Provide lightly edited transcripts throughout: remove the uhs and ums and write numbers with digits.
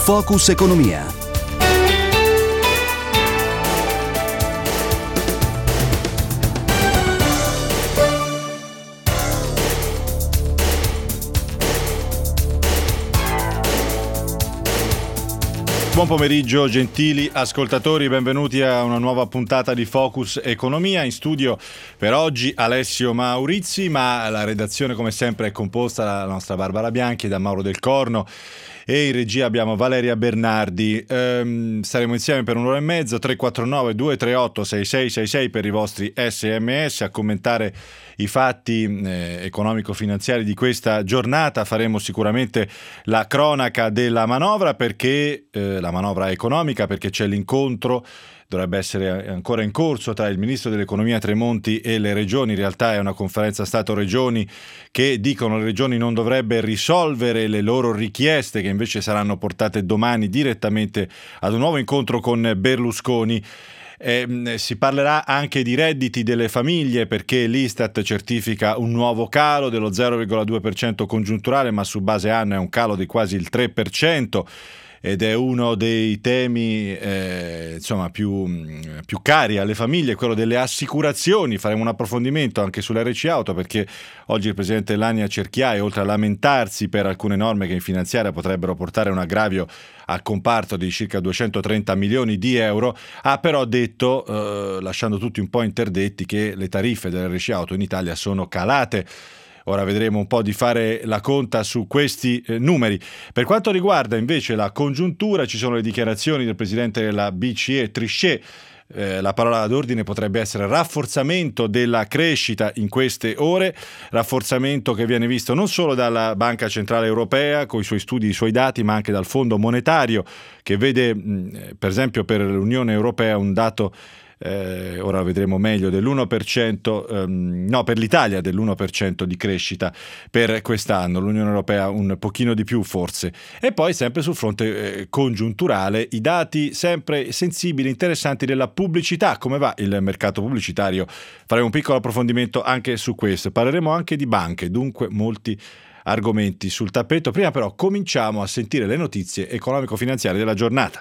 Focus Economia. Buon pomeriggio gentili ascoltatori, benvenuti a una nuova puntata di Focus Economia. In studio per oggi Alessio Maurizi, ma la redazione come sempre è composta dalla nostra Barbara Bianchi e da Mauro Del Corno. E in regia abbiamo Valeria Bernardi. Saremo insieme per un'ora e mezzo, 349 238 6666 per i vostri SMS, a commentare i fatti economico-finanziari di questa giornata. Faremo sicuramente la cronaca della manovra, perché la manovra economica, perché c'è l'incontro, dovrebbe essere ancora in corso, tra il ministro dell'economia Tremonti e le regioni. In realtà è una conferenza Stato-Regioni che dicono le regioni non dovrebbe risolvere le loro richieste, che invece saranno portate domani direttamente ad un nuovo incontro con Berlusconi. Si parlerà anche di redditi delle famiglie, perché l'Istat certifica un nuovo calo dello 0,2% congiunturale, ma su base anno è un calo di quasi il 3%. Ed è uno dei temi più cari alle famiglie, quello delle assicurazioni. Faremo un approfondimento anche sull'RC Auto, perché oggi il presidente Lania Cerchiai, oltre a lamentarsi per alcune norme che in finanziaria potrebbero portare un aggravio al comparto di circa 230 milioni di euro, ha però detto, lasciando tutti un po' interdetti, che le tariffe dell'RC Auto in Italia sono calate. Ora vedremo un po' di fare la conta su questi numeri. Per quanto riguarda invece la congiuntura, ci sono le dichiarazioni del presidente della BCE Trichet. La parola d'ordine potrebbe essere rafforzamento della crescita in queste ore, rafforzamento che viene visto non solo dalla Banca Centrale Europea con i suoi studi, i suoi dati, ma anche dal Fondo Monetario, che vede per esempio per l'Unione Europea un dato, ora vedremo meglio, dell'1%, per l'Italia dell'1% di crescita per quest'anno, l'Unione Europea un pochino di più forse. E poi sempre sul fronte congiunturale i dati sempre sensibili, interessanti della pubblicità. Come va il mercato pubblicitario? Faremo un piccolo approfondimento anche su questo. Parleremo anche di banche, dunque molti argomenti sul tappeto. Prima però cominciamo a sentire le notizie economico-finanziarie della giornata.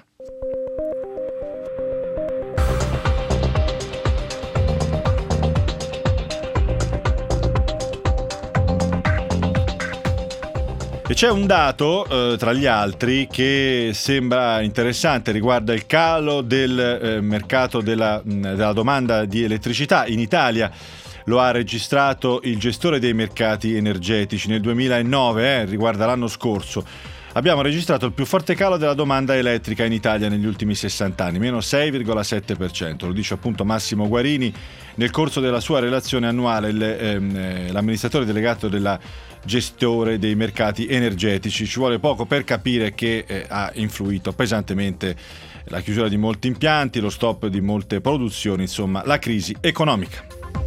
E c'è un dato, tra gli altri, che sembra interessante, riguarda il calo del mercato della domanda di elettricità in Italia. Lo ha registrato il gestore dei mercati energetici nel 2009, riguarda l'anno scorso. Abbiamo registrato il più forte calo della domanda elettrica in Italia negli ultimi 60 anni, meno 6,7%. Lo dice appunto Massimo Guarini nel corso della sua relazione annuale, l'amministratore delegato della gestore dei mercati energetici. Ci vuole poco per capire che ha influito pesantemente la chiusura di molti impianti, lo stop di molte produzioni, insomma la crisi economica.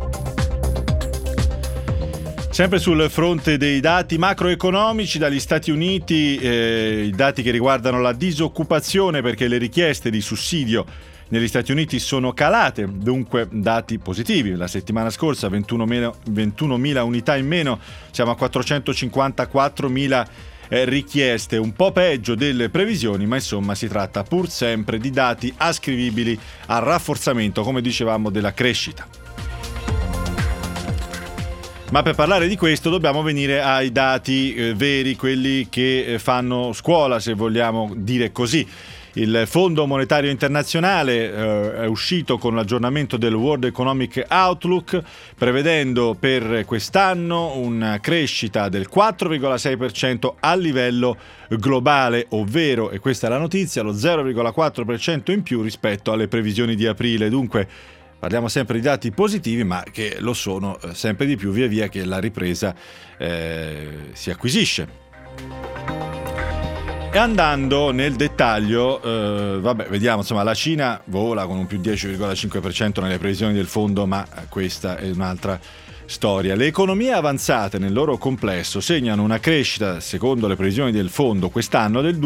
Sempre sul fronte dei dati macroeconomici dagli Stati Uniti, i dati che riguardano la disoccupazione, perché le richieste di sussidio negli Stati Uniti sono calate, dunque dati positivi. La settimana scorsa 21.000 unità in meno, siamo a 454.000 richieste, un po' peggio delle previsioni, ma insomma si tratta pur sempre di dati ascrivibili al rafforzamento, come dicevamo, della crescita. Ma per parlare di questo dobbiamo venire ai dati veri, quelli che fanno scuola, se vogliamo dire così. Il Fondo Monetario Internazionale è uscito con l'aggiornamento del World Economic Outlook, prevedendo per quest'anno una crescita del 4,6% a livello globale, ovvero, e questa è la notizia, lo 0,4% in più rispetto alle previsioni di aprile. Dunque parliamo sempre di dati positivi, ma che lo sono sempre di più via via che la ripresa si acquisisce. E andando nel dettaglio, vediamo, insomma, la Cina vola con un più 10,5% nelle previsioni del fondo, ma questa è un'altra storia. Le economie avanzate nel loro complesso segnano una crescita, secondo le previsioni del fondo, quest'anno del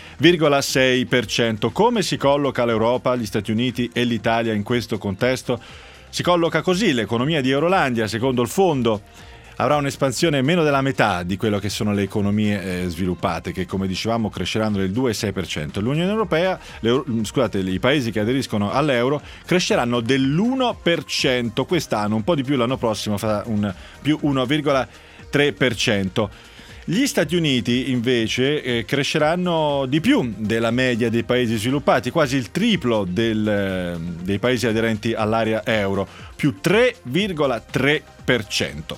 2,6%. Come si colloca l'Europa, gli Stati Uniti e l'Italia in questo contesto? Si colloca così: l'economia di Eurolandia, secondo il fondo, avrà un'espansione meno della metà di quello che sono le economie sviluppate, che come dicevamo cresceranno del 2,6%. L'Unione Europea, i paesi che aderiscono all'euro cresceranno dell'1% quest'anno, un po' di più l'anno prossimo farà un più 1,3%. Gli Stati Uniti invece cresceranno di più della media dei paesi sviluppati, quasi il triplo dei paesi aderenti all'area euro, più 3,3%.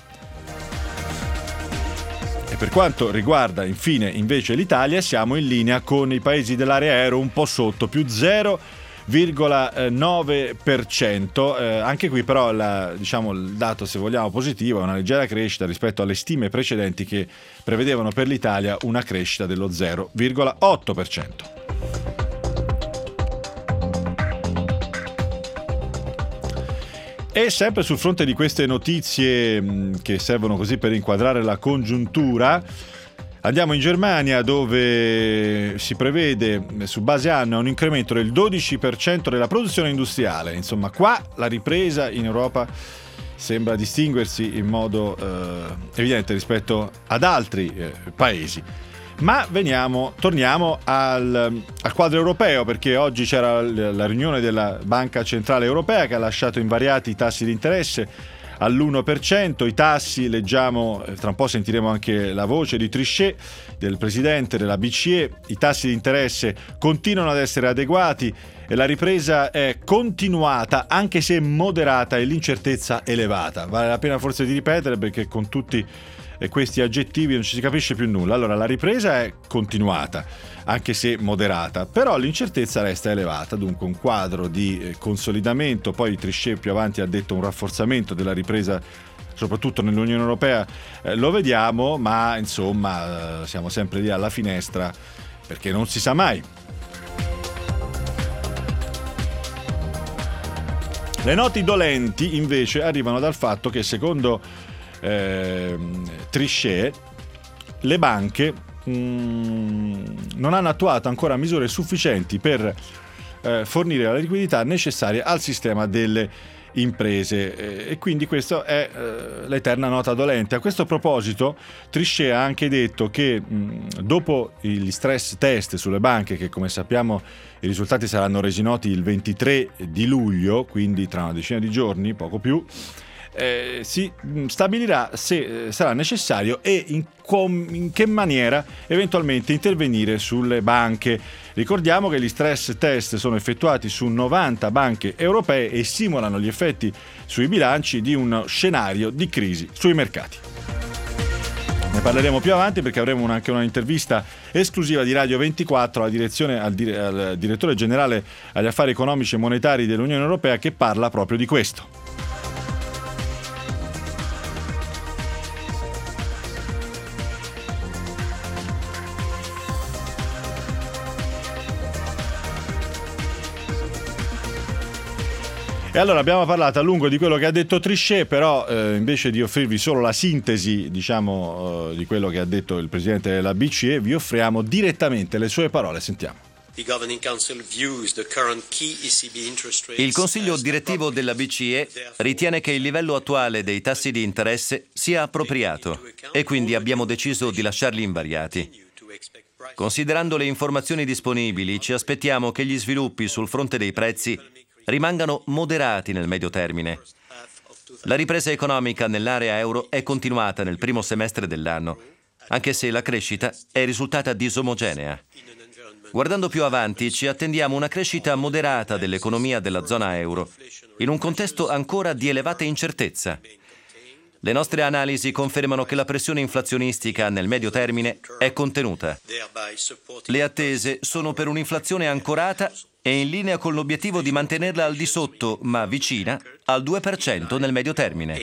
E per quanto riguarda infine invece l'Italia, siamo in linea con i paesi dell'area euro un po' sotto, più 0,9%. Anche qui però il dato, se vogliamo, positivo è una leggera crescita rispetto alle stime precedenti che prevedevano per l'Italia una crescita dello 0,8%. E sempre sul fronte di queste notizie che servono così per inquadrare la congiuntura, andiamo in Germania, dove si prevede su base annua un incremento del 12% della produzione industriale. Insomma, qua la ripresa in Europa sembra distinguersi in modo evidente rispetto ad altri paesi. Ma torniamo al quadro europeo, perché oggi c'era la riunione della Banca Centrale Europea che ha lasciato invariati i tassi di interesse all'1%. I tassi, leggiamo, tra un po' sentiremo anche la voce di Trichet, del presidente della BCE, i tassi di interesse continuano ad essere adeguati e la ripresa è continuata, anche se moderata, e l'incertezza elevata. Vale la pena forse di ripetere, perché con tutti questi aggettivi non ci si capisce più nulla. Allora, la ripresa è continuata, anche se moderata, però l'incertezza resta elevata, dunque un quadro di consolidamento. Poi Trichet più avanti ha detto un rafforzamento della ripresa, soprattutto nell'Unione Europea, lo vediamo, ma insomma siamo sempre lì alla finestra, perché non si sa mai. Le noti dolenti invece arrivano dal fatto che, secondo Trichet, le banche non hanno attuato ancora misure sufficienti per fornire la liquidità necessaria al sistema delle imprese, e quindi questa è l'eterna nota dolente. A questo proposito Trichet ha anche detto che dopo gli stress test sulle banche, che come sappiamo i risultati saranno resi noti il 23 di luglio, quindi tra una decina di giorni, poco più, si stabilirà se sarà necessario e in che maniera eventualmente intervenire sulle banche. Ricordiamo che gli stress test sono effettuati su 90 banche europee e simulano gli effetti sui bilanci di uno scenario di crisi sui mercati. Ne parleremo più avanti, perché avremo anche una intervista esclusiva di Radio 24 al direttore generale agli affari economici e monetari dell'Unione Europea, che parla proprio di questo. E allora abbiamo parlato a lungo di quello che ha detto Trichet, però invece di offrirvi solo la sintesi, di quello che ha detto il presidente della BCE, vi offriamo direttamente le sue parole. Sentiamo. Il Consiglio direttivo della BCE ritiene che il livello attuale dei tassi di interesse sia appropriato e quindi abbiamo deciso di lasciarli invariati. Considerando le informazioni disponibili, ci aspettiamo che gli sviluppi sul fronte dei prezzi rimangano moderati nel medio termine. La ripresa economica nell'area euro è continuata nel primo semestre dell'anno, anche se la crescita è risultata disomogenea. Guardando più avanti, ci attendiamo una crescita moderata dell'economia della zona euro, in un contesto ancora di elevata incertezza. Le nostre analisi confermano che la pressione inflazionistica nel medio termine è contenuta. Le attese sono per un'inflazione ancorata e in linea con l'obiettivo di mantenerla al di sotto, ma vicina, al 2% nel medio termine.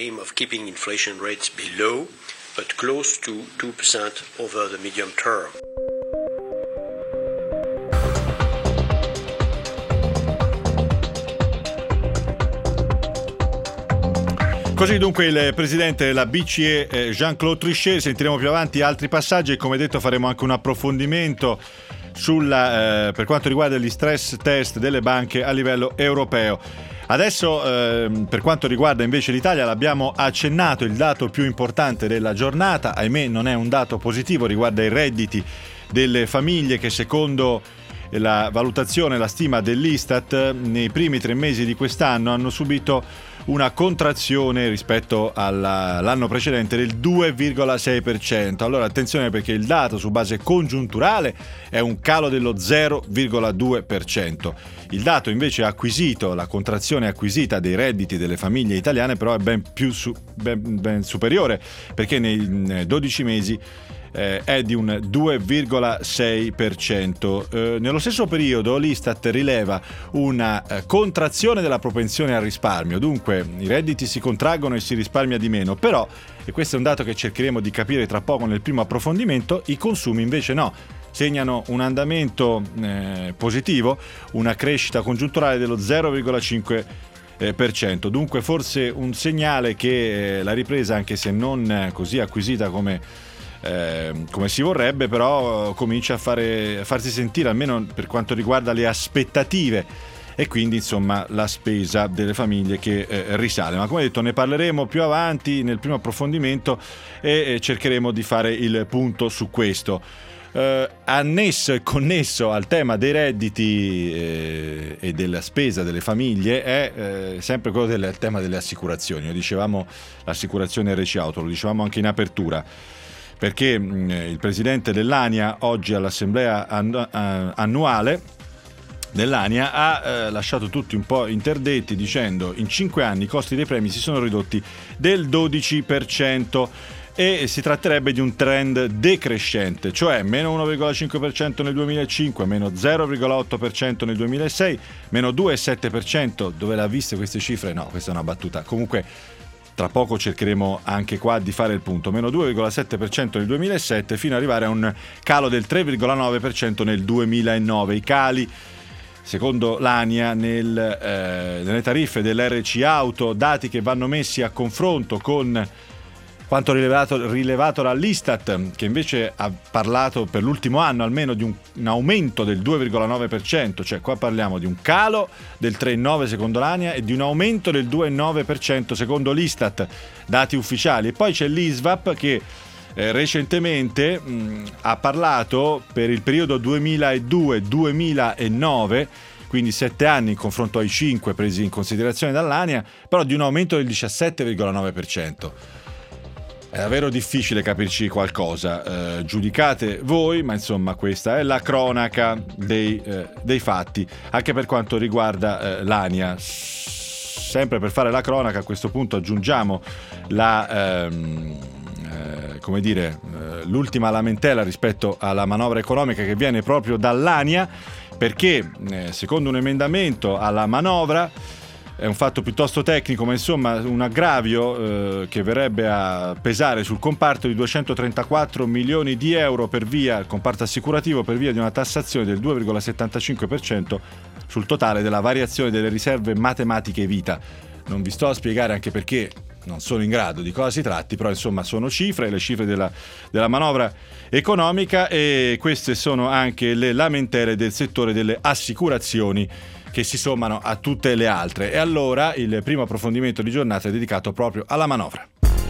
Così dunque il presidente della BCE Jean-Claude Trichet. Sentiremo più avanti altri passaggi e, come detto, faremo anche un approfondimento per quanto riguarda gli stress test delle banche a livello europeo. Adesso per quanto riguarda invece l'Italia, l'abbiamo accennato, il dato più importante della giornata, ahimè non è un dato positivo, riguarda i redditi delle famiglie che secondo la valutazione, la stima dell'Istat, nei primi 3 mesi di quest'anno hanno subito una contrazione rispetto all'anno precedente del 2,6%. Allora attenzione, perché il dato su base congiunturale è un calo dello 0,2%. Il dato invece acquisito, la contrazione acquisita dei redditi delle famiglie italiane però è ben superiore, perché nei 12 mesi è di un 2,6%. Nello stesso periodo l'Istat rileva una contrazione della propensione al risparmio, dunque i redditi si contraggono e si risparmia di meno, però, e questo è un dato che cercheremo di capire tra poco nel primo approfondimento, i consumi invece no, segnano un positivo, una crescita congiunturale dello 0,5%. Dunque forse un segnale che la ripresa, anche se non così acquisita come si vorrebbe, però comincia a farsi sentire, almeno per quanto riguarda le aspettative e quindi insomma la spesa delle famiglie che risale. Ma come detto, ne parleremo più avanti nel primo approfondimento e cercheremo di fare il punto su questo. Annesso e connesso al tema dei redditi e della spesa delle famiglie è sempre quello del tema delle assicurazioni. Noi dicevamo l'assicurazione RC Auto, lo dicevamo anche in apertura, perché il presidente dell'ANIA oggi all'assemblea annuale dell'ANIA ha lasciato tutti un po' interdetti dicendo: in 5 anni i costi dei premi si sono ridotti del 12% e si tratterebbe di un trend decrescente, cioè meno 1,5% nel 2005, meno 0,8% nel 2006, meno 2,7%. Dove l'ha viste queste cifre? No, questa è una battuta. Comunque tra poco cercheremo anche qua di fare il punto. Meno 2,7% nel 2007 fino ad arrivare a un calo del 3,9% nel 2009. I cali, secondo l'ANIA, nelle tariffe dell'RC Auto, dati che vanno messi a confronto con quanto rilevato dall'Istat, che invece ha parlato per l'ultimo anno almeno di un aumento del 2,9%, cioè qua parliamo di un calo del 3,9% secondo l'ANIA e di un aumento del 2,9% secondo l'Istat, dati ufficiali. E poi c'è l'ISVAP che recentemente ha parlato per il periodo 2002-2009, quindi 7 anni in confronto ai 5 presi in considerazione dall'ANIA, però di un aumento del 17,9%. È davvero difficile capirci qualcosa, giudicate voi, ma insomma questa è la cronaca dei fatti, anche per quanto riguarda l'ANIA. Sempre per fare la cronaca, a questo punto aggiungiamo l'ultima lamentela rispetto alla manovra economica che viene proprio dall'ANIA, perché secondo un emendamento alla manovra, è un fatto piuttosto tecnico, ma insomma un aggravio che verrebbe a pesare sul comparto di 234 milioni di euro per via, il comparto assicurativo, per via di una tassazione del 2,75% sul totale della variazione delle riserve matematiche vita. Non vi sto a spiegare, anche perché non sono in grado di cosa si tratti, però insomma sono le cifre della manovra economica, e queste sono anche le lamentele del settore delle assicurazioni, che si sommano a tutte le altre. E allora il primo approfondimento di giornata è dedicato proprio alla manovra.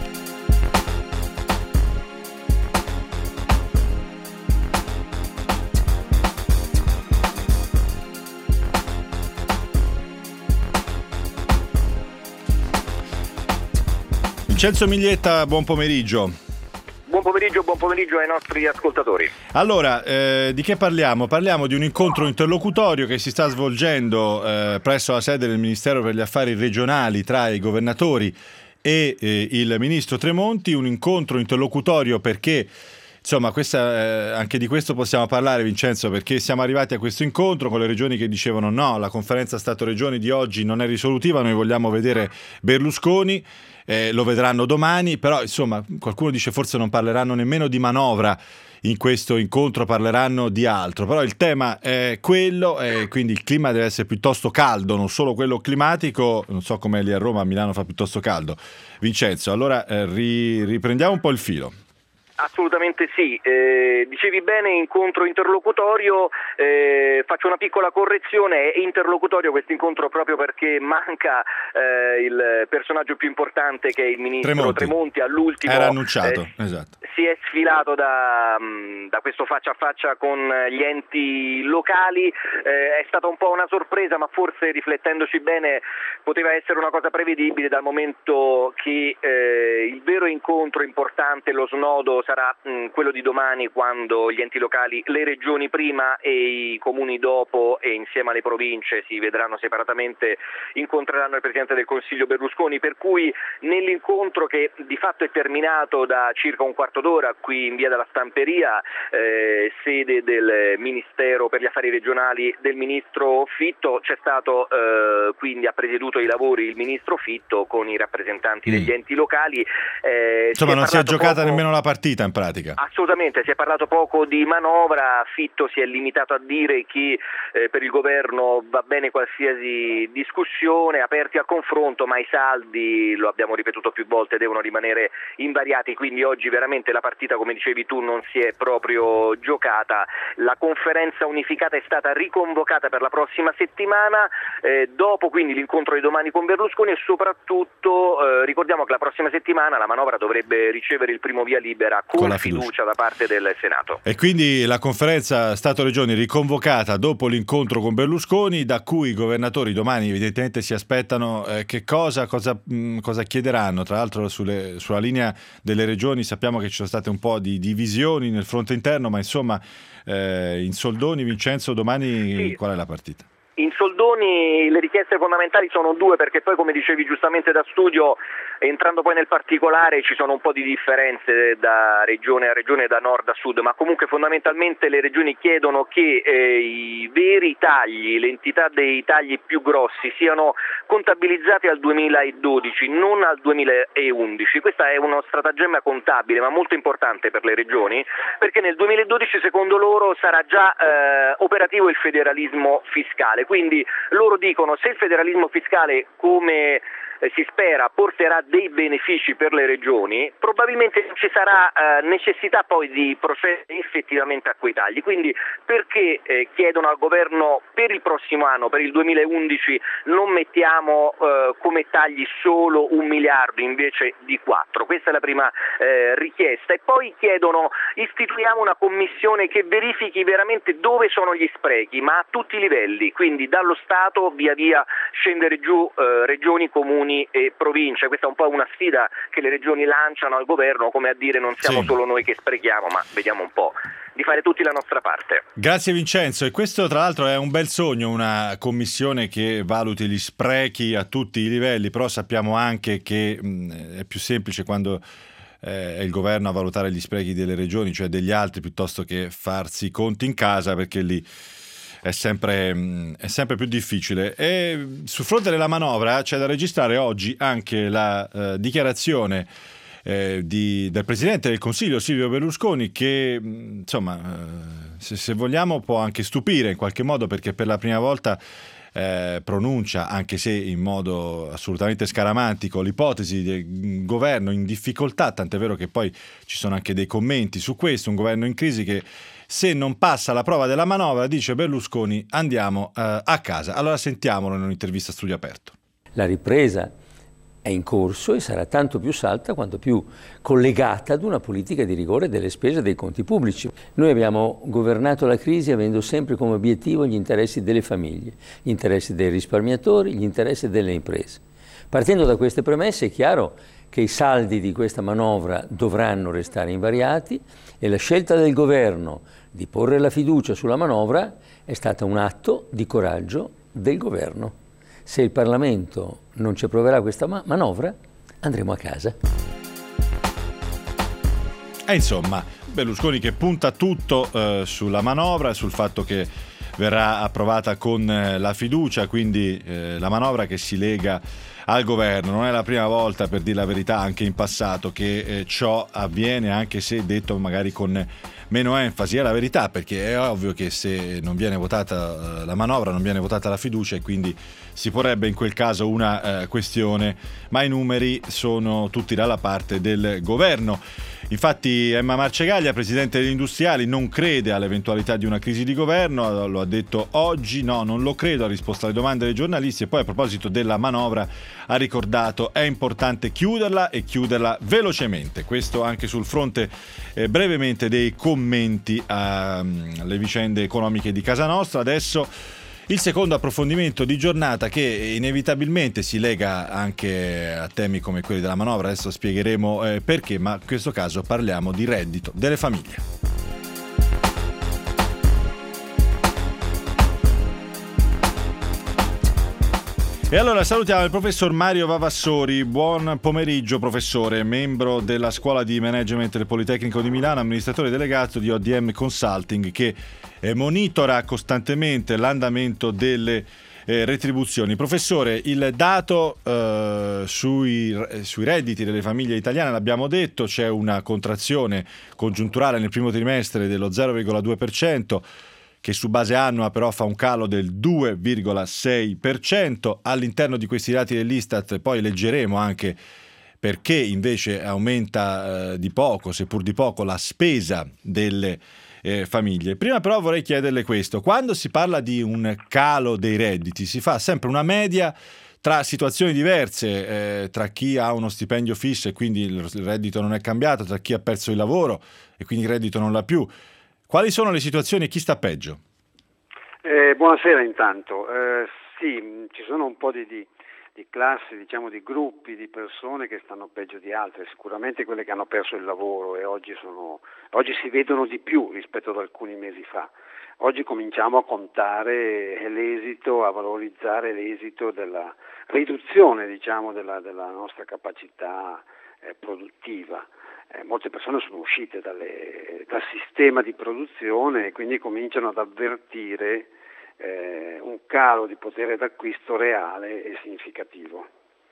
Vincenzo Miglietta, buon pomeriggio. Buon pomeriggio ai nostri ascoltatori. Allora, di che parliamo? Parliamo di un incontro interlocutorio che si sta svolgendo presso la sede del Ministero per gli Affari Regionali tra i governatori e il ministro Tremonti, un incontro interlocutorio perché, insomma, anche di questo possiamo parlare, Vincenzo, perché siamo arrivati a questo incontro con le regioni che dicevano no, la conferenza Stato-Regioni di oggi non è risolutiva, noi vogliamo vedere Berlusconi. Lo vedranno domani, però insomma qualcuno dice forse non parleranno nemmeno di manovra in questo incontro, parleranno di altro, però il tema è quello, e quindi il clima deve essere piuttosto caldo, non solo quello climatico. Non so com'è lì a Roma, a Milano fa piuttosto caldo. Vincenzo, allora riprendiamo un po' il filo. Assolutamente sì, dicevi bene incontro interlocutorio, faccio una piccola correzione, è interlocutorio questo incontro proprio perché manca il personaggio più importante che è il ministro Tremonti all'ultimo. Era annunciato, esatto. Si è sfilato da questo faccia a faccia con gli enti locali, è stata un po' una sorpresa, ma forse riflettendoci bene poteva essere una cosa prevedibile, dal momento che il vero incontro importante, lo snodo, sarà quello di domani, quando gli enti locali, le regioni prima e i comuni dopo, e insieme alle province si vedranno separatamente, incontreranno il Presidente del Consiglio Berlusconi, per cui nell'incontro, che di fatto è terminato da circa un quarto d'ora qui in via della Stamperia, sede del Ministero per gli Affari Regionali del Ministro Fitto, c'è stato quindi ha presieduto i lavori il Ministro Fitto con i rappresentanti degli enti locali. Insomma, non si è giocata nemmeno la partita in pratica. Assolutamente, si è parlato poco di manovra. Fitto si è limitato a dire che per il governo va bene qualsiasi discussione, aperti al confronto, ma i saldi, lo abbiamo ripetuto più volte, devono rimanere invariati, quindi oggi veramente la partita, come dicevi tu, non si è proprio giocata. La conferenza unificata è stata riconvocata per la prossima settimana, dopo quindi l'incontro di domani con Berlusconi, e soprattutto ricordiamo che la prossima settimana la manovra dovrebbe ricevere il primo via libera con la fiducia da parte del Senato. E quindi la conferenza Stato-Regioni riconvocata dopo l'incontro con Berlusconi, da cui i governatori domani evidentemente si aspettano che cosa chiederanno. Tra l'altro sulla linea delle regioni sappiamo che ci sono state un po' di divisioni nel fronte interno, ma insomma in soldoni, Vincenzo, domani sì. Qual è la partita? In soldoni le richieste fondamentali sono due, perché poi, come dicevi giustamente da studio, entrando poi nel particolare, ci sono un po' di differenze da regione a regione, da nord a sud, ma comunque fondamentalmente le regioni chiedono che i veri tagli, l'entità dei tagli più grossi siano contabilizzati al 2012, non al 2011. Questa è uno stratagemma contabile, ma molto importante per le regioni, perché nel 2012 secondo loro sarà già operativo il federalismo fiscale. Quindi loro dicono: se il federalismo fiscale, come si spera, porterà dei benefici per le regioni, probabilmente non ci sarà necessità poi di procedere effettivamente a quei tagli. Quindi perché chiedono al governo per il prossimo anno, per il 2011, non mettiamo come tagli solo 1 miliardo invece di 4? Questa è la prima richiesta. E poi chiedono: istituiamo una commissione che verifichi veramente dove sono gli sprechi, ma a tutti i livelli, quindi dallo Stato via via scendere giù, regioni, comuni e province. Questa è un po' una sfida che le regioni lanciano al governo, come a dire: non siamo solo noi che sprechiamo, ma vediamo un po' di fare tutti la nostra parte. Grazie Vincenzo. E questo tra l'altro è un bel sogno, una commissione che valuti gli sprechi a tutti i livelli, però sappiamo anche che è più semplice quando è il governo a valutare gli sprechi delle regioni, cioè degli altri, piuttosto che farsi i conti in casa, perché lì è sempre più difficile. E sul fronte della manovra c'è da registrare oggi anche la dichiarazione del Presidente del Consiglio Silvio Berlusconi, che insomma se vogliamo può anche stupire in qualche modo, perché per la prima volta pronuncia, anche se in modo assolutamente scaramantico, l'ipotesi del governo in difficoltà, tant'è vero che poi ci sono anche dei commenti su questo, un governo in crisi che se non passa la prova della manovra, dice Berlusconi, andiamo a casa. Allora sentiamolo in un'intervista a Studio Aperto. La ripresa è in corso e sarà tanto più salda quanto più collegata ad una politica di rigore delle spese e dei conti pubblici. Noi abbiamo governato la crisi avendo sempre come obiettivo gli interessi delle famiglie, gli interessi dei risparmiatori, gli interessi delle imprese. Partendo da queste premesse è chiaro che i saldi di questa manovra dovranno restare invariati, e la scelta del governo di porre la fiducia sulla manovra è stata un atto di coraggio del governo. Se il Parlamento non ci approverà questa manovra, andremo a casa. E insomma, Berlusconi che punta tutto sulla manovra, sul fatto che verrà approvata con la fiducia, quindi la manovra che si lega al governo. Non è la prima volta, per dire la verità, anche in passato, che ciò avviene, anche se detto magari con meno enfasi. È la verità, perché è ovvio che se non viene votata la manovra, non viene votata la fiducia, e quindi si porrebbe in quel caso una questione, ma i numeri sono tutti dalla parte del governo. Infatti Emma Marcegaglia, presidente degli industriali, non crede all'eventualità di una crisi di governo, lo ha detto oggi. No, non lo credo, ha risposto alle domande dei giornalisti, e poi a proposito della manovra ha ricordato: è importante chiuderla e chiuderla velocemente. Questo anche sul fronte brevemente dei commenti alle vicende economiche di casa nostra. Adesso il secondo approfondimento di giornata, che inevitabilmente si lega anche a temi come quelli della manovra. Adesso spiegheremo perché, ma in questo caso parliamo di reddito delle famiglie. E allora salutiamo il professor Mario Vavassori. Buon pomeriggio professore, membro della Scuola di Management del Politecnico di Milano, amministratore delegato di ODM Consulting, che monitora costantemente l'andamento delle retribuzioni. Professore, il dato sui redditi delle famiglie italiane, l'abbiamo detto, c'è una contrazione congiunturale nel primo trimestre dello 0,2%, che su base annua però fa un calo del 2,6%. All'interno di questi dati dell'Istat poi leggeremo anche perché invece aumenta di poco, seppur di poco, la spesa delle famiglie. Prima però vorrei chiederle questo: quando si parla di un calo dei redditi si fa sempre una media tra situazioni diverse, tra chi ha uno stipendio fisso e quindi il reddito non è cambiato, tra chi ha perso il lavoro e quindi il reddito non l'ha più. Quali sono le situazioni e chi sta peggio? Buonasera intanto. Sì, ci sono un po' di classi, diciamo di gruppi di persone che stanno peggio di altre, sicuramente quelle che hanno perso il lavoro e oggi si vedono di più rispetto ad alcuni mesi fa. Oggi cominciamo a contare l'esito, a valorizzare l'esito della riduzione, diciamo, della nostra capacità produttiva. Molte persone sono uscite dal sistema di produzione e quindi cominciano ad avvertire un calo di potere d'acquisto reale e significativo.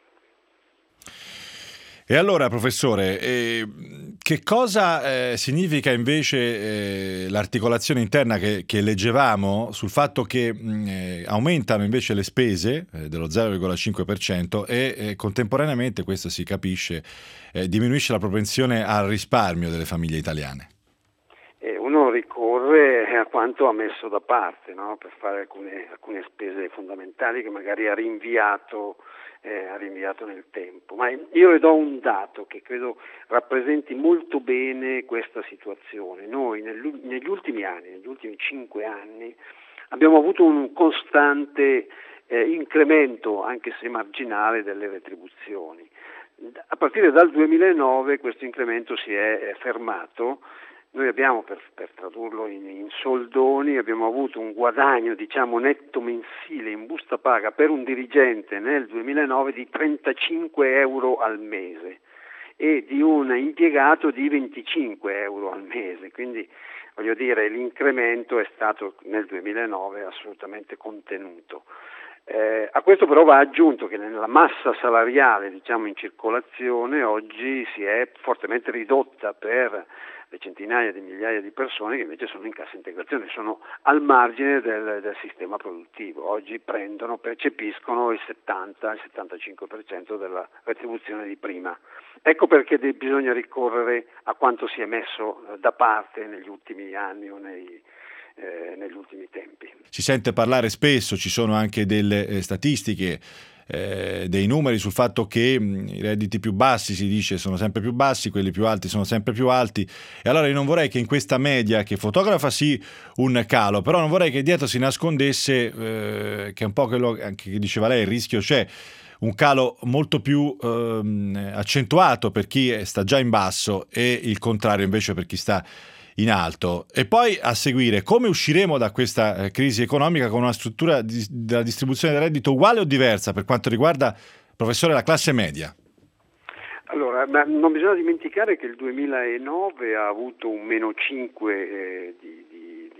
E allora, professore, che cosa significa invece l'articolazione interna che leggevamo sul fatto che aumentano invece le spese dello 0,5% e contemporaneamente, questo si capisce, diminuisce la propensione al risparmio delle famiglie italiane? Uno ricorre a quanto ha messo da parte, no? Per fare alcune spese fondamentali che magari ha rinviato nel tempo. Ma io le do un dato che credo rappresenti molto bene questa situazione. Noi negli ultimi 5 anni, abbiamo avuto un costante incremento, anche se marginale, delle retribuzioni. A partire dal 2009 questo incremento si è fermato. Noi abbiamo, per tradurlo in soldoni, abbiamo avuto un guadagno, diciamo, netto mensile in busta paga per un dirigente nel 2009 di 35 euro al mese e di un impiegato di 25 euro al mese. Quindi, voglio dire, l'incremento è stato nel 2009 assolutamente contenuto. A questo però va aggiunto che nella massa salariale, diciamo, in circolazione oggi si è fortemente ridotta per le centinaia di migliaia di persone che invece sono in cassa integrazione, sono al margine del sistema produttivo. Oggi percepiscono il 70-75% della retribuzione di prima. Ecco perché bisogna ricorrere a quanto si è messo da parte negli ultimi anni o negli ultimi tempi. Si sente parlare spesso, ci sono anche delle statistiche, dei numeri sul fatto che i redditi più bassi, si dice, sono sempre più bassi, quelli più alti sono sempre più alti, e allora io non vorrei che in questa media, che fotografa sì un calo, però non vorrei che dietro si nascondesse, che è un po' quello anche che diceva lei, il rischio c'è, un calo molto più accentuato per chi sta già in basso e il contrario invece per chi sta in alto. E poi a seguire, come usciremo da questa crisi economica con una struttura della distribuzione del reddito uguale o diversa per quanto riguarda, professore, la classe media? Allora, non bisogna dimenticare che il 2009 ha avuto un meno 5 di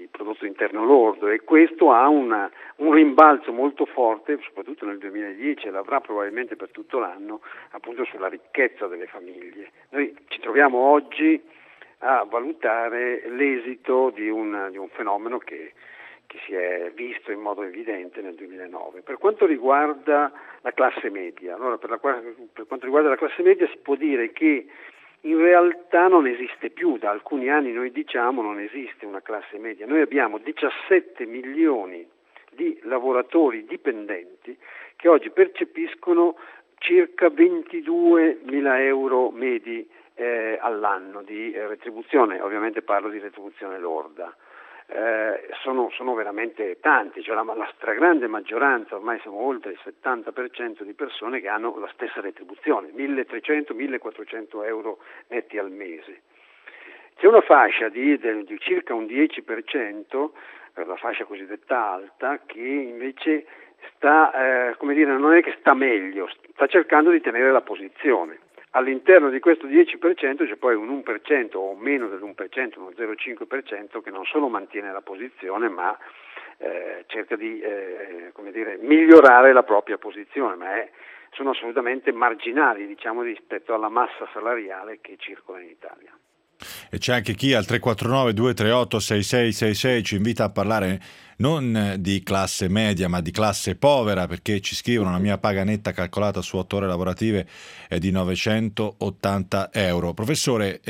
prodotto interno lordo, e questo ha un rimbalzo molto forte, soprattutto nel 2010, e l'avrà probabilmente per tutto l'anno, appunto sulla ricchezza delle famiglie. Noi ci troviamo oggi a valutare l'esito di un fenomeno che si è visto in modo evidente nel 2009. Per quanto riguarda la classe media, allora per quanto riguarda la classe media si può dire che in realtà non esiste più, da alcuni anni noi diciamo non esiste una classe media. Noi abbiamo 17 milioni di lavoratori dipendenti che oggi percepiscono circa 22.000 euro medi all'anno di retribuzione, ovviamente parlo di retribuzione lorda. Sono veramente tanti, cioè la stragrande maggioranza, ormai siamo oltre il 70% di persone che hanno la stessa retribuzione, 1.300-1.400 euro netti al mese. C'è una fascia di circa un 10%, la fascia cosiddetta alta, che invece sta, non è che sta meglio, sta cercando di tenere la posizione. All'interno di questo 10% c'è poi un 1% o meno dell'1%, uno 0,5% che non solo mantiene la posizione ma cerca di migliorare la propria posizione, ma sono assolutamente marginali, diciamo, rispetto alla massa salariale che circola in Italia. E c'è anche chi al 349-238-6666 ci invita a parlare non di classe media ma di classe povera, perché ci scrivono: la mia paga netta calcolata su 8 ore lavorative è di 980 euro. Professore,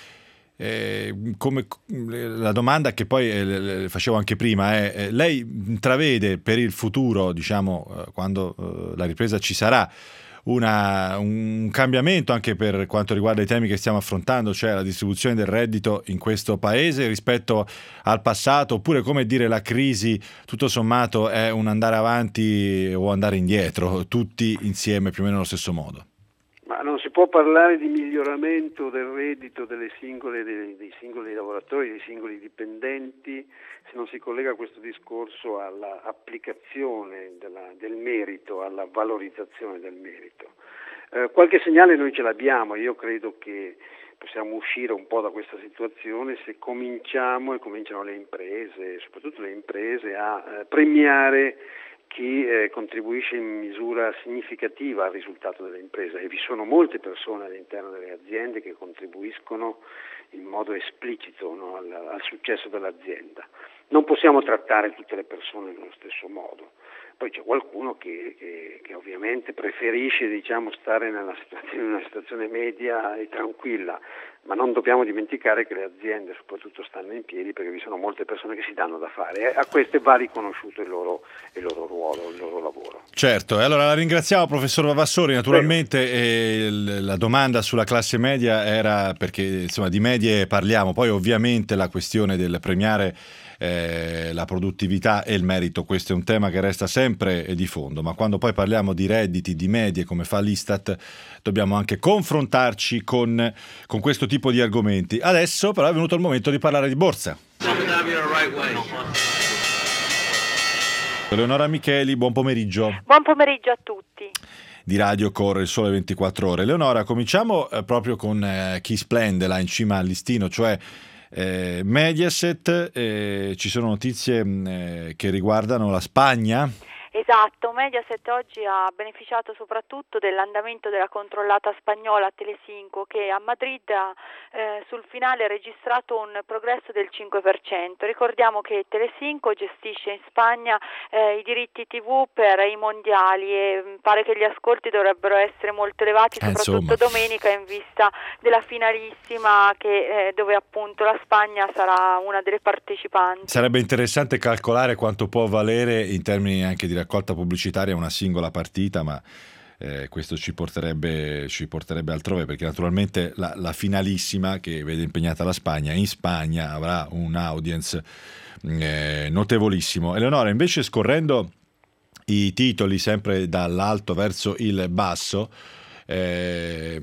come la domanda che poi facevo anche prima è: lei intravede per il futuro, diciamo, quando la ripresa ci sarà, un cambiamento anche per quanto riguarda i temi che stiamo affrontando, cioè la distribuzione del reddito in questo paese rispetto al passato, oppure, come dire, la crisi tutto sommato è un andare avanti o andare indietro, tutti insieme più o meno allo stesso modo? Ma non si può parlare di miglioramento del reddito dei singoli lavoratori, dei singoli dipendenti, se non si collega questo discorso all'applicazione del merito, alla valorizzazione del merito. Qualche segnale noi ce l'abbiamo. Io credo che possiamo uscire un po' da questa situazione se cominciano le imprese, soprattutto le imprese, a premiare chi contribuisce in misura significativa al risultato delle imprese, e vi sono molte persone all'interno delle aziende che contribuiscono in modo esplicito, no, al successo dell'azienda. Non possiamo trattare tutte le persone nello stesso modo. Poi c'è qualcuno che ovviamente preferisce, diciamo, stare in una situazione media e tranquilla, ma non dobbiamo dimenticare che le aziende soprattutto stanno in piedi perché vi sono molte persone che si danno da fare, a queste va riconosciuto il loro ruolo, il loro lavoro. Certo, e allora la ringraziamo, professor Vavassori. Naturalmente la domanda sulla classe media era perché, insomma, di medie parliamo, poi ovviamente la questione del premiare la produttività e il merito, questo è un tema che resta sempre di fondo, ma quando poi parliamo di redditi, di medie, come fa l'Istat, dobbiamo anche confrontarci con questo tipo di argomenti. Adesso però è venuto il momento di parlare di borsa. Eleonora Micheli, buon pomeriggio. Buon pomeriggio a tutti. Di Radio Corre il Sole 24 Ore. Eleonora, cominciamo proprio con chi splende là in cima al listino, cioè Mediaset. Ci sono notizie che riguardano la Spagna. Esatto, Mediaset oggi ha beneficiato soprattutto dell'andamento della controllata spagnola Telecinco, che a Madrid sul finale ha registrato un progresso del 5%. Ricordiamo che Telecinco gestisce in Spagna i diritti TV per i mondiali e pare che gli ascolti dovrebbero essere molto elevati, soprattutto domenica in vista della finalissima dove appunto la Spagna sarà una delle partecipanti. Sarebbe interessante calcolare quanto può valere in termini anche di raccolta pubblicitaria una singola partita, ma questo ci porterebbe altrove, perché naturalmente la finalissima che vede impegnata la Spagna in Spagna avrà un audience notevolissimo. Eleonora, invece, scorrendo i titoli sempre dall'alto verso il basso, abbiamo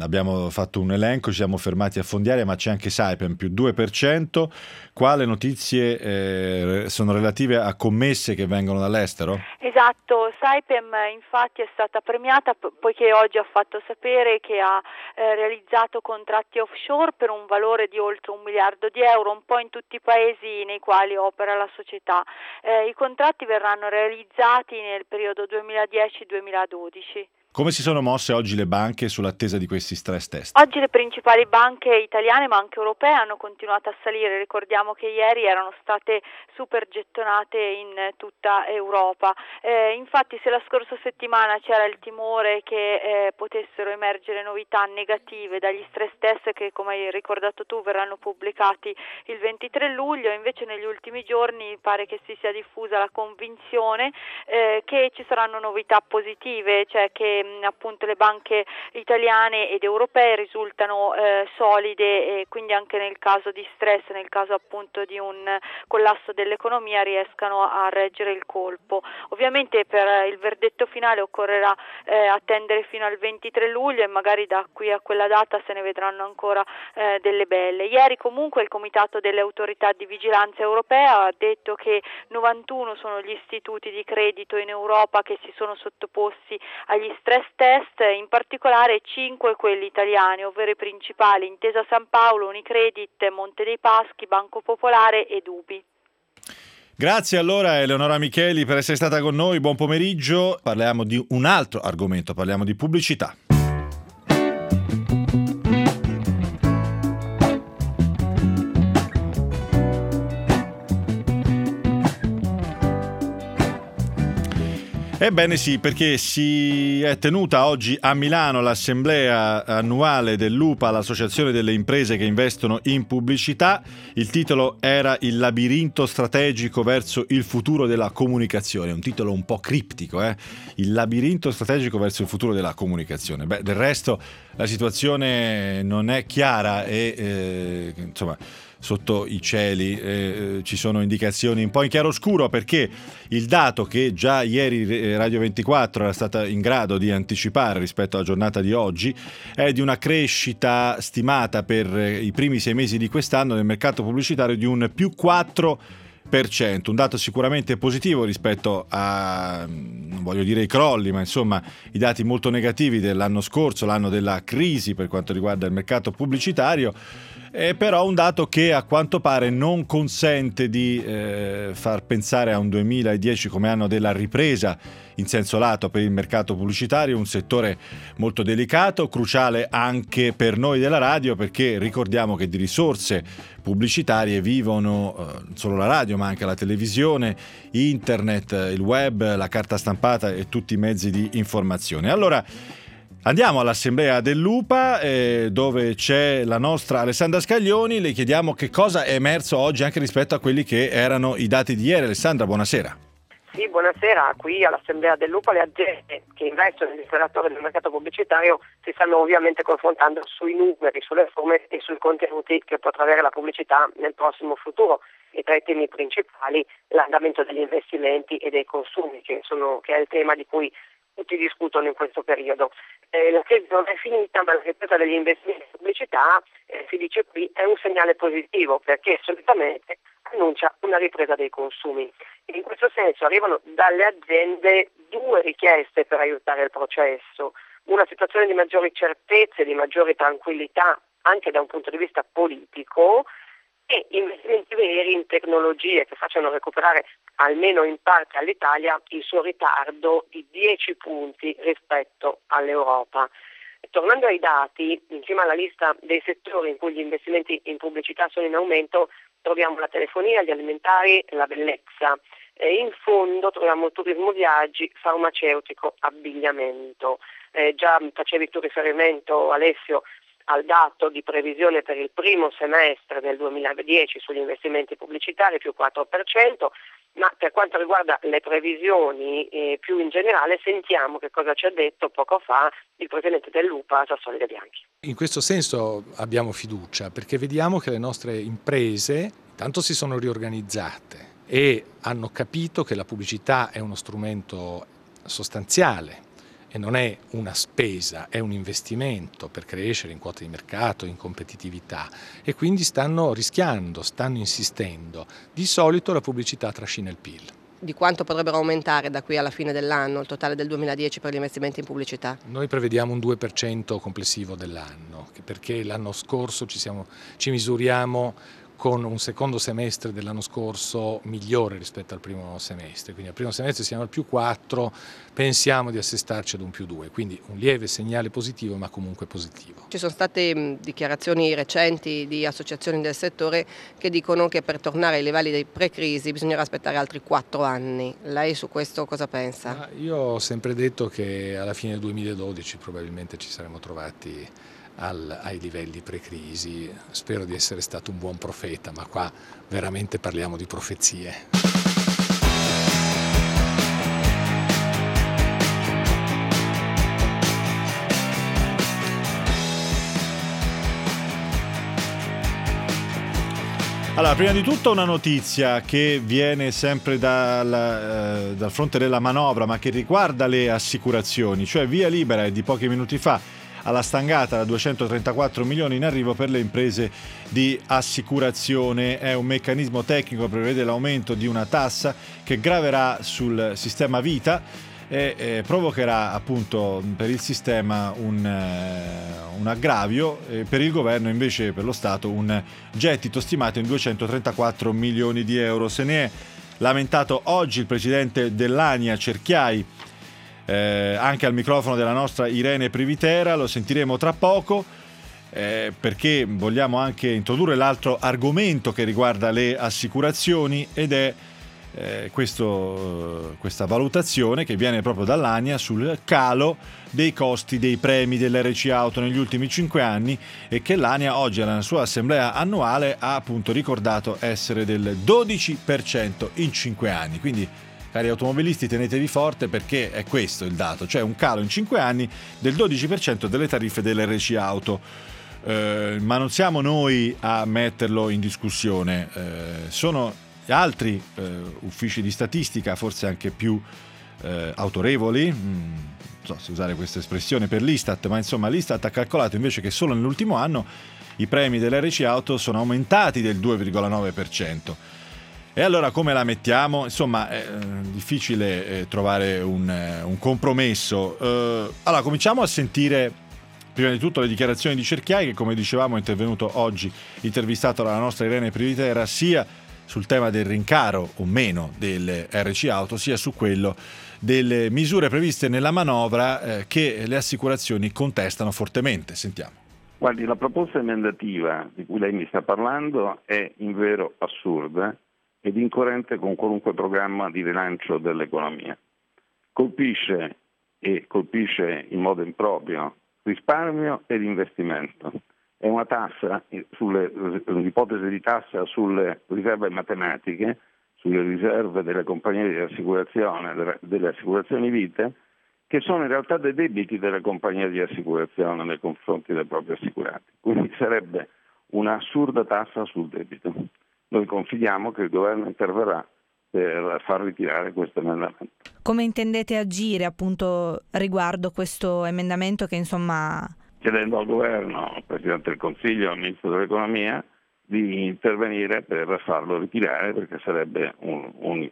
abbiamo fatto un elenco, ci siamo fermati a Fondiaria, ma c'è anche Saipem più 2%. Qua le notizie sono relative a commesse che vengono dall'estero? Esatto, Saipem infatti è stata premiata poiché oggi ha fatto sapere che ha realizzato contratti offshore per un valore di oltre €1 miliardo, un po' in tutti i paesi nei quali opera la società. I contratti verranno realizzati nel periodo 2010-2012. Come si sono mosse oggi le banche sull'attesa di questi stress test? Oggi le principali banche italiane ma anche europee hanno continuato a salire, ricordiamo che ieri erano state super gettonate in tutta Europa. Infatti se la scorsa settimana c'era il timore che potessero emergere novità negative dagli stress test che, come hai ricordato tu, verranno pubblicati il 23 luglio, invece negli ultimi giorni pare che si sia diffusa la convinzione che ci saranno novità positive, cioè che appunto le banche italiane ed europee risultano solide e quindi anche nel caso di stress, nel caso appunto di un collasso dell'economia, riescano a reggere il colpo. Ovviamente per il verdetto finale occorrerà attendere fino al 23 luglio e magari da qui a quella data se ne vedranno ancora delle belle. Ieri comunque il Comitato delle Autorità di Vigilanza Europea ha detto che 91 sono gli istituti di credito in Europa che si sono sottoposti agli stress test, in particolare 5 quelli italiani, ovvero i principali Intesa San Paolo, Unicredit, Monte dei Paschi, Banco Popolare e Ubi. Grazie allora Eleonora Micheli per essere stata con noi, buon pomeriggio. Parliamo di un altro argomento, parliamo di pubblicità. Ebbene sì, perché si è tenuta oggi a Milano l'assemblea annuale dell'UPA, l'Associazione delle imprese che investono in pubblicità. Il titolo era Il labirinto strategico verso il futuro della comunicazione, un titolo un po' criptico, Il labirinto strategico verso il futuro della comunicazione. Beh, del resto la situazione non è chiara e insomma sotto i cieli ci sono indicazioni un po' in chiaroscuro, perché il dato che già ieri Radio 24 era stata in grado di anticipare rispetto alla giornata di oggi è di una crescita stimata per i primi 6 mesi di quest'anno nel mercato pubblicitario di un più 4%, un dato sicuramente positivo rispetto a, non voglio dire i crolli, ma insomma i dati molto negativi dell'anno scorso, l'anno della crisi per quanto riguarda il mercato pubblicitario. È però un dato che a quanto pare non consente di far pensare a un 2010 come anno della ripresa in senso lato per il mercato pubblicitario, un settore molto delicato, cruciale anche per noi della radio, perché ricordiamo che di risorse pubblicitarie vivono non solo la radio ma anche la televisione, internet, il web, la carta stampata e tutti i mezzi di informazione. Allora andiamo all'assemblea dell'UPA dove c'è la nostra Alessandra Scaglioni. Le chiediamo che cosa è emerso oggi anche rispetto a quelli che erano i dati di ieri. Alessandra, buonasera. Sì, buonasera. Qui all'assemblea dell'UPA le aziende che investono nell'installatori del mercato pubblicitario si stanno ovviamente confrontando sui numeri, sulle forme e sui contenuti che potrà avere la pubblicità nel prossimo futuro. E tra i temi principali l'andamento degli investimenti e dei consumi, che è il tema di cui tutti discutono in questo periodo. La crisi non è finita, ma la ripresa degli investimenti in pubblicità, si dice qui, è un segnale positivo, perché solitamente annuncia una ripresa dei consumi. In questo senso arrivano dalle aziende 2 richieste per aiutare il processo: una situazione di maggiori certezze, di maggiore tranquillità anche da un punto di vista politico, e investimenti veri in tecnologie che facciano recuperare almeno in parte all'Italia il suo ritardo di 10 punti rispetto all'Europa. Tornando ai dati, insieme alla lista dei settori in cui gli investimenti in pubblicità sono in aumento, troviamo la telefonia, gli alimentari, la bellezza. E in fondo troviamo turismo, viaggi, farmaceutico, abbigliamento. Già facevi tu riferimento, Alessio, al dato di previsione per il primo semestre del 2010 sugli investimenti pubblicitari più 4%, ma per quanto riguarda le previsioni più in generale sentiamo che cosa ci ha detto poco fa il presidente dell'UPA, Sassoli De Bianchi. In questo senso abbiamo fiducia, perché vediamo che le nostre imprese intanto si sono riorganizzate e hanno capito che la pubblicità è uno strumento sostanziale e non è una spesa, è un investimento per crescere in quote di mercato, in competitività, e quindi stanno rischiando, stanno insistendo. Di solito la pubblicità trascina il PIL. Di quanto potrebbero aumentare da qui alla fine dell'anno il totale del 2010 per gli investimenti in pubblicità? Noi prevediamo un 2% complessivo dell'anno, perché l'anno scorso ci misuriamo con un secondo semestre dell'anno scorso migliore rispetto al primo semestre, quindi al primo semestre siamo al +4, pensiamo di assestarci ad un +2, quindi un lieve segnale positivo ma comunque positivo. Ci sono state dichiarazioni recenti di associazioni del settore che dicono che per tornare ai livelli dei pre-crisi bisognerà aspettare altri 4 anni. Lei su questo cosa pensa? Io ho sempre detto che alla fine del 2012 probabilmente ci saremmo trovati ai livelli pre-crisi. Spero di essere stato un buon profeta, ma qua veramente parliamo di profezie. Allora, prima di tutto una notizia che viene sempre dal fronte della manovra, ma che riguarda le assicurazioni, cioè via libera è di pochi minuti fa alla stangata da 234 milioni in arrivo per le imprese di assicurazione. È un meccanismo tecnico che prevede l'aumento di una tassa che graverà sul sistema vita e provocherà appunto per il sistema un aggravio, per il governo invece, per lo Stato, un gettito stimato in 234 milioni di euro. Se ne è lamentato oggi il presidente dell'ANIA Cerchiai, anche al microfono della nostra Irene Privitera. Lo sentiremo tra poco, perché vogliamo anche introdurre l'altro argomento che riguarda le assicurazioni, ed è questa valutazione che viene proprio dall'ANIA sul calo dei costi dei premi dell'RC Auto negli ultimi 5 anni, e che l'ANIA oggi alla sua assemblea annuale ha appunto ricordato essere del 12% in 5 anni. Quindi, cari automobilisti, tenetevi forte, perché è questo il dato, cioè un calo in 5 anni del 12% delle tariffe dell'RC Auto. Ma non siamo noi a metterlo in discussione, sono altri uffici di statistica, forse anche più autorevoli, non so se usare questa espressione per l'Istat, ma insomma l'Istat ha calcolato invece che solo nell'ultimo anno i premi dell'RC Auto sono aumentati del 2,9%. E allora come la mettiamo? Insomma, è difficile trovare un compromesso. Allora, cominciamo a sentire prima di tutto le dichiarazioni di Cerchiai, che come dicevamo è intervenuto oggi, intervistato dalla nostra Irene Privitera, sia sul tema del rincaro o meno delle RC Auto, sia su quello delle misure previste nella manovra che le assicurazioni contestano fortemente. Sentiamo. Guardi, la proposta emendativa di cui lei mi sta parlando è in vero assurda ed incoerente con qualunque programma di rilancio dell'economia. Colpisce in modo improprio risparmio ed investimento. È una tassa, un'ipotesi di tassa sulle riserve matematiche, sulle riserve delle compagnie di assicurazione, delle assicurazioni vite, che sono in realtà dei debiti delle compagnie di assicurazione nei confronti dei propri assicurati. Quindi sarebbe un'assurda tassa sul debito. Noi confidiamo che il governo interverrà per far ritirare questo emendamento. Come intendete agire appunto riguardo questo emendamento che insomma... Chiedendo al governo, al Presidente del Consiglio e al Ministro dell'Economia di intervenire per farlo ritirare, perché sarebbe un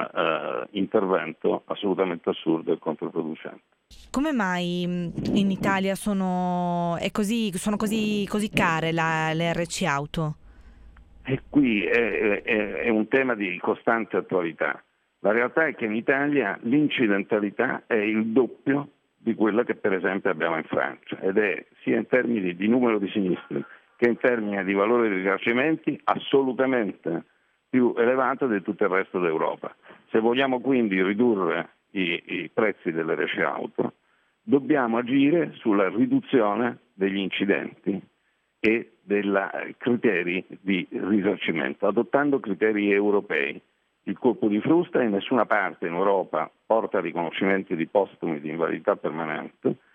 intervento assolutamente assurdo e controproducente. Come mai in Italia sono così care le RC Auto? E qui è un tema di costante attualità. La realtà è che in Italia l'incidentalità è il doppio di quella che per esempio abbiamo in Francia, ed è sia in termini di numero di sinistri che in termini di valore dei risarcimenti assolutamente più elevato di tutto il resto d'Europa. Se vogliamo quindi ridurre i prezzi delle RC Auto, dobbiamo agire sulla riduzione degli incidenti e dei criteri di risarcimento, adottando criteri europei. Il colpo di frusta in nessuna parte in Europa porta a riconoscimenti di postumi di invalidità permanente,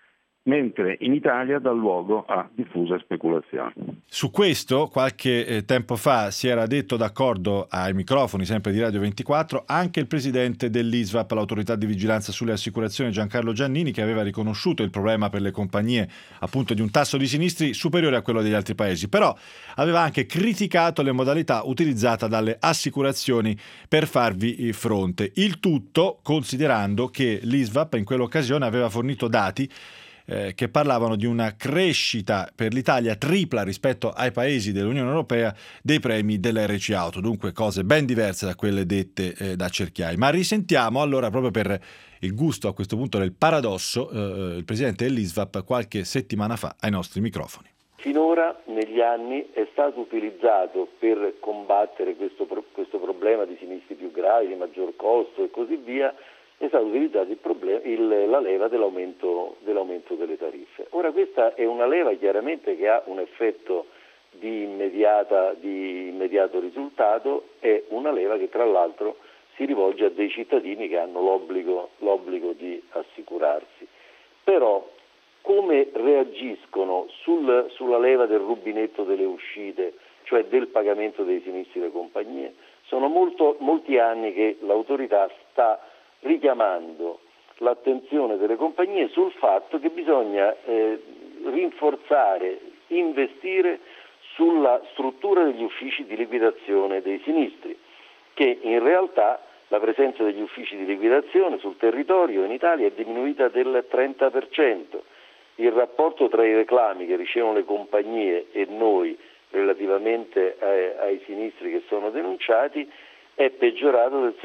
mentre in Italia dà luogo a diffuse speculazioni. Su questo qualche tempo fa si era detto d'accordo ai microfoni sempre di Radio 24 anche il presidente dell'ISVAP, l'autorità di vigilanza sulle assicurazioni, Giancarlo Giannini, che aveva riconosciuto il problema per le compagnie appunto di un tasso di sinistri superiore a quello degli altri paesi, però aveva anche criticato le modalità utilizzate dalle assicurazioni per farvi fronte, il tutto considerando che l'ISVAP in quell'occasione aveva fornito dati che parlavano di una crescita per l'Italia tripla rispetto ai paesi dell'Unione Europea dei premi dell'RC Auto, dunque cose ben diverse da quelle dette da Cerchiai. Ma risentiamo allora, proprio per il gusto a questo punto del paradosso, il presidente dell'ISVAP qualche settimana fa ai nostri microfoni. Finora negli anni è stato utilizzato per combattere questo problema di sinistri più gravi, di maggior costo e così via, è stato utilizzato la leva dell'aumento delle tariffe. Ora questa è una leva chiaramente che ha un effetto di immediato risultato, è una leva che tra l'altro si rivolge a dei cittadini che hanno l'obbligo di assicurarsi. Però come reagiscono sulla leva del rubinetto delle uscite, cioè del pagamento dei sinistri delle compagnie? Sono molti anni che l'autorità sta richiamando l'attenzione delle compagnie sul fatto che bisogna rinforzare, investire sulla struttura degli uffici di liquidazione dei sinistri, che in realtà la presenza degli uffici di liquidazione sul territorio in Italia è diminuita del 30%. Il rapporto tra i reclami che ricevono le compagnie e noi relativamente ai sinistri che sono denunciati è peggiorato del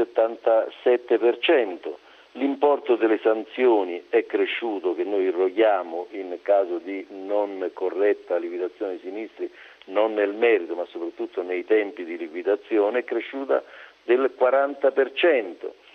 77%. L'importo delle sanzioni è cresciuto, che noi irroghiamo in caso di non corretta liquidazione dei sinistri, non nel merito ma soprattutto nei tempi di liquidazione, è cresciuta del 40%.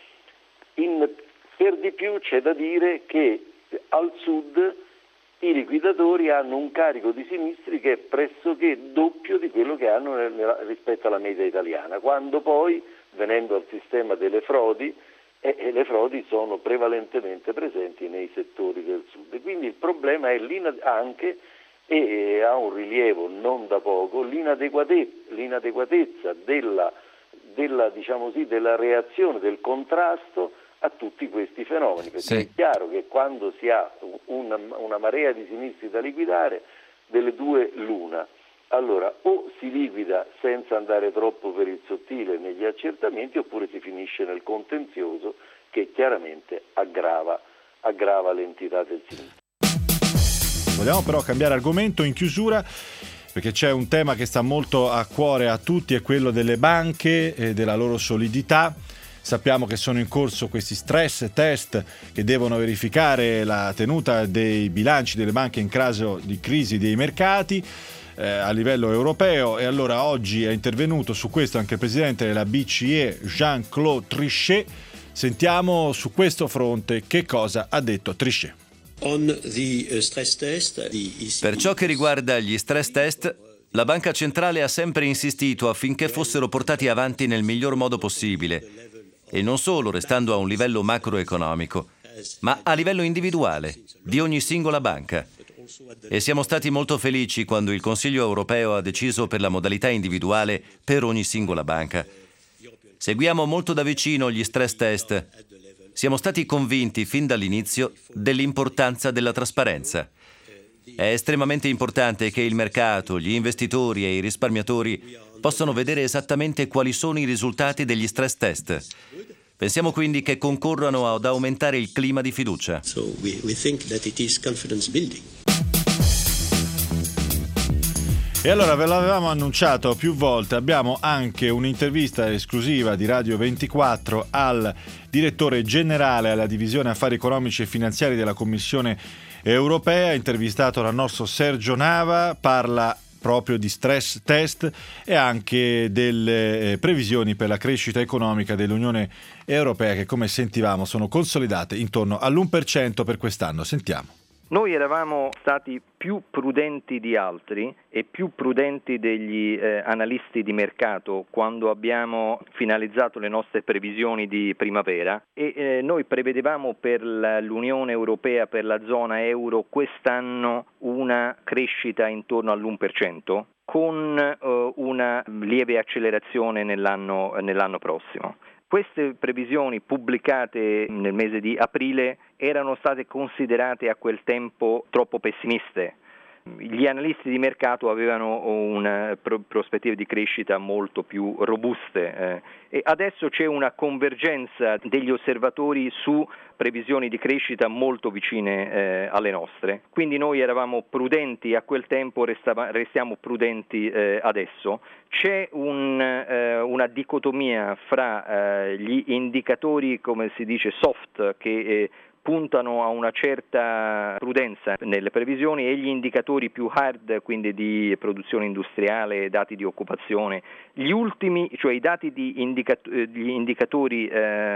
Per di più c'è da dire che al sud i liquidatori hanno un carico di sinistri che è pressoché doppio di quello che hanno rispetto alla media italiana, quando poi, venendo al sistema delle frodi, le frodi sono prevalentemente presenti nei settori del sud. Quindi il problema è anche, e ha un rilievo non da poco, l'inadeguatezza della reazione, del contrasto a tutti questi fenomeni, perché sì, è chiaro che quando si ha una marea di sinistri da liquidare, delle due l'una, allora o si liquida senza andare troppo per il sottile negli accertamenti, oppure si finisce nel contenzioso che chiaramente aggrava l'entità del sinistro. Vogliamo però cambiare argomento in chiusura, perché c'è un tema che sta molto a cuore a tutti, è quello delle banche e della loro solidità. Sappiamo che sono in corso questi stress test che devono verificare la tenuta dei bilanci delle banche in caso di crisi dei mercati a livello europeo, e allora oggi è intervenuto su questo anche il presidente della BCE Jean-Claude Trichet. Sentiamo su questo fronte che cosa ha detto Trichet. Per ciò che riguarda gli stress test, la Banca Centrale ha sempre insistito affinché fossero portati avanti nel miglior modo possibile, e non solo restando a un livello macroeconomico, ma a livello individuale, di ogni singola banca. E siamo stati molto felici quando il Consiglio europeo ha deciso per la modalità individuale per ogni singola banca. Seguiamo molto da vicino gli stress test. Siamo stati convinti fin dall'inizio dell'importanza della trasparenza. È estremamente importante che il mercato, gli investitori e i risparmiatori possano vedere esattamente quali sono i risultati degli stress test. Pensiamo quindi che concorrano ad aumentare il clima di fiducia. E allora ve l'avevamo annunciato più volte, abbiamo anche un'intervista esclusiva di Radio 24 al direttore generale alla divisione affari economici e finanziari della Commissione europea, intervistato dal nostro Sergio Nava, parla proprio di stress test e anche delle previsioni per la crescita economica dell'Unione Europea che, come sentivamo, sono consolidate intorno all'1% per quest'anno. Sentiamo. Noi eravamo stati più prudenti di altri e più prudenti degli analisti di mercato quando abbiamo finalizzato le nostre previsioni di primavera e noi prevedevamo per l'Unione Europea, per la zona euro, quest'anno una crescita intorno all'1%. Con una lieve accelerazione nell'anno prossimo. Queste previsioni pubblicate nel mese di aprile erano state considerate a quel tempo troppo pessimiste. Gli analisti di mercato avevano prospettive di crescita molto più robuste e adesso c'è una convergenza degli osservatori su previsioni di crescita molto vicine alle nostre. Quindi noi eravamo prudenti a quel tempo, restiamo prudenti adesso. C'è una dicotomia fra gli indicatori, come si dice, soft, che puntano a una certa prudenza nelle previsioni e gli indicatori più hard, quindi di produzione industriale, dati di occupazione. Gli ultimi, cioè i dati gli indicatori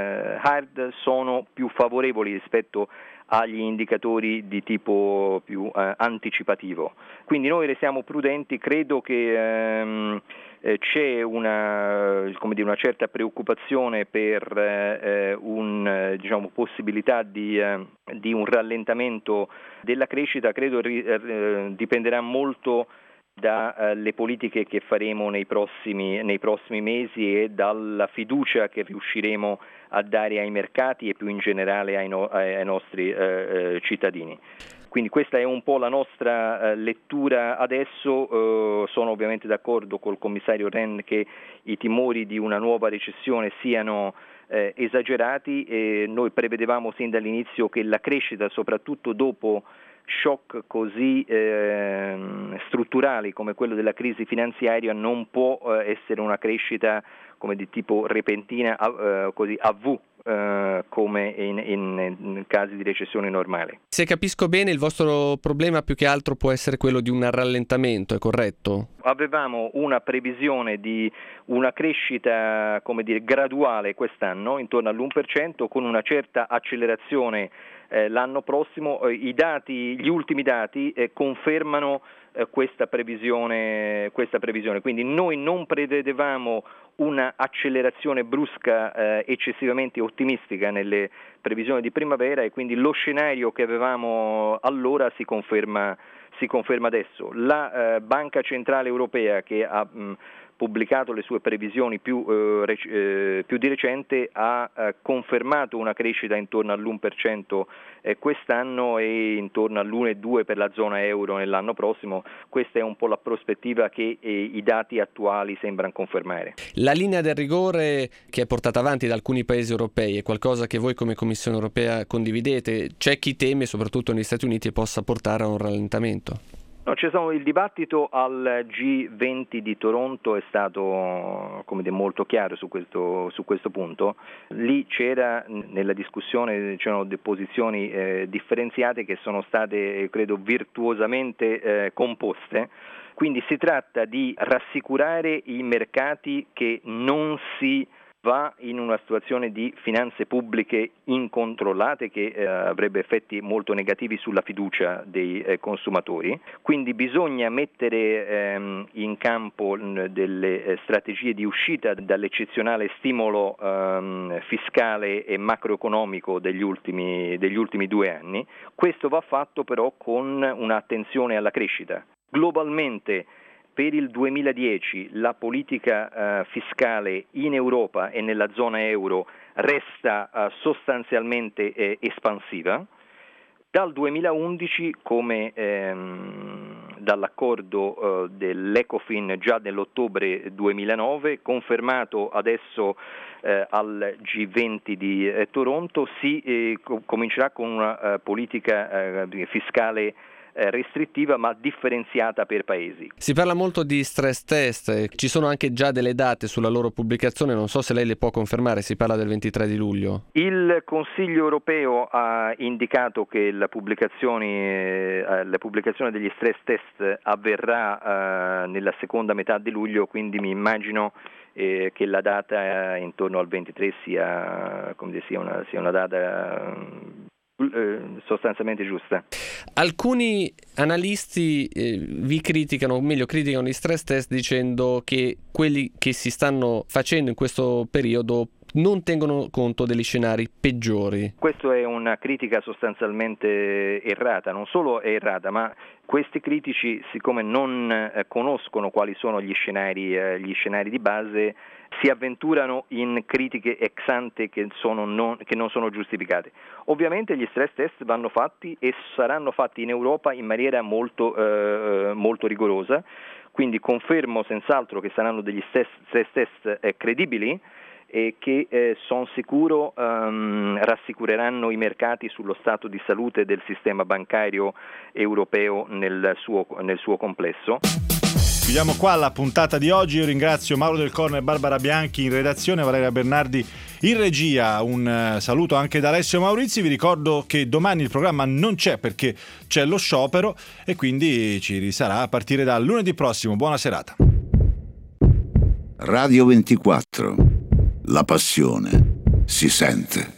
hard sono più favorevoli rispetto agli indicatori di tipo più anticipativo. Quindi noi restiamo prudenti, credo che c'è una certa preoccupazione per possibilità di un rallentamento della crescita. Credo dipenderà molto dalle politiche che faremo nei prossimi mesi e dalla fiducia che riusciremo a dare ai mercati e più in generale ai nostri cittadini. Quindi questa è un po' la nostra lettura adesso. Sono ovviamente d'accordo col commissario Rehn che i timori di una nuova recessione siano esagerati e noi prevedevamo sin dall'inizio che la crescita, soprattutto dopo shock così strutturali come quello della crisi finanziaria, non può essere una crescita come di tipo repentina, così a V, come in casi di recessione normale. Se capisco bene, il vostro problema più che altro può essere quello di un rallentamento, è corretto? Avevamo una previsione di una crescita, graduale quest'anno, intorno all'1%, con una certa accelerazione l'anno prossimo. Gli ultimi dati confermano questa previsione. Quindi noi non prevedevamo una accelerazione brusca eccessivamente ottimistica nelle previsioni di primavera e quindi lo scenario che avevamo allora si conferma adesso. La Banca Centrale Europea, che ha pubblicato le sue previsioni più di recente, ha confermato una crescita intorno all'1% quest'anno e intorno all'1,2% per la zona euro nell'anno prossimo. Questa è un po' la prospettiva che i dati attuali sembrano confermare. La linea del rigore che è portata avanti da alcuni paesi europei è qualcosa che voi come Commissione europea condividete? C'è chi teme, soprattutto negli Stati Uniti, possa portare a un rallentamento? No, il dibattito al G20 di Toronto è stato molto chiaro su questo punto. Lì nella discussione c'erano posizioni differenziate che sono state, credo, virtuosamente composte. Quindi si tratta di rassicurare i mercati che non si va in una situazione di finanze pubbliche incontrollate che avrebbe effetti molto negativi sulla fiducia dei consumatori. Quindi bisogna mettere in campo delle strategie di uscita dall'eccezionale stimolo fiscale e macroeconomico degli ultimi 2 anni. Questo va fatto però con un'attenzione alla crescita. Globalmente, per il 2010 la politica fiscale in Europa e nella zona euro resta sostanzialmente espansiva. Dal 2011, come dall'accordo dell'Ecofin già nell'ottobre 2009, confermato adesso al G20 di Toronto, si comincerà con una politica fiscale restrittiva ma differenziata per paesi. Si parla molto di stress test, ci sono anche già delle date sulla loro pubblicazione, non so se lei le può confermare, si parla del 23 di luglio. Il Consiglio europeo ha indicato che la pubblicazione degli stress test avverrà nella seconda metà di luglio, quindi mi immagino che la data intorno al 23 sia una data sostanzialmente giusta. Alcuni analisti vi criticano, o meglio criticano gli stress test dicendo che quelli che si stanno facendo in questo periodo non tengono conto degli scenari peggiori. Questa è una critica sostanzialmente errata, non solo è errata, ma questi critici, siccome non conoscono quali sono gli scenari di base, si avventurano in critiche ex ante che non sono giustificate. Ovviamente gli stress test vanno fatti e saranno fatti in Europa in maniera molto rigorosa, quindi confermo senz'altro che saranno degli stress test credibili e che sono sicuro rassicureranno i mercati sullo stato di salute del sistema bancario europeo nel suo complesso. Chiudiamo qua la puntata di oggi. Io ringrazio Mauro Del Corno e Barbara Bianchi in redazione, Valeria Bernardi in regia. Un saluto anche da Alessio Maurizi. Vi ricordo che domani il programma non c'è perché c'è lo sciopero e quindi ci risarà a partire dal lunedì prossimo. Buona serata. Radio 24. La passione si sente.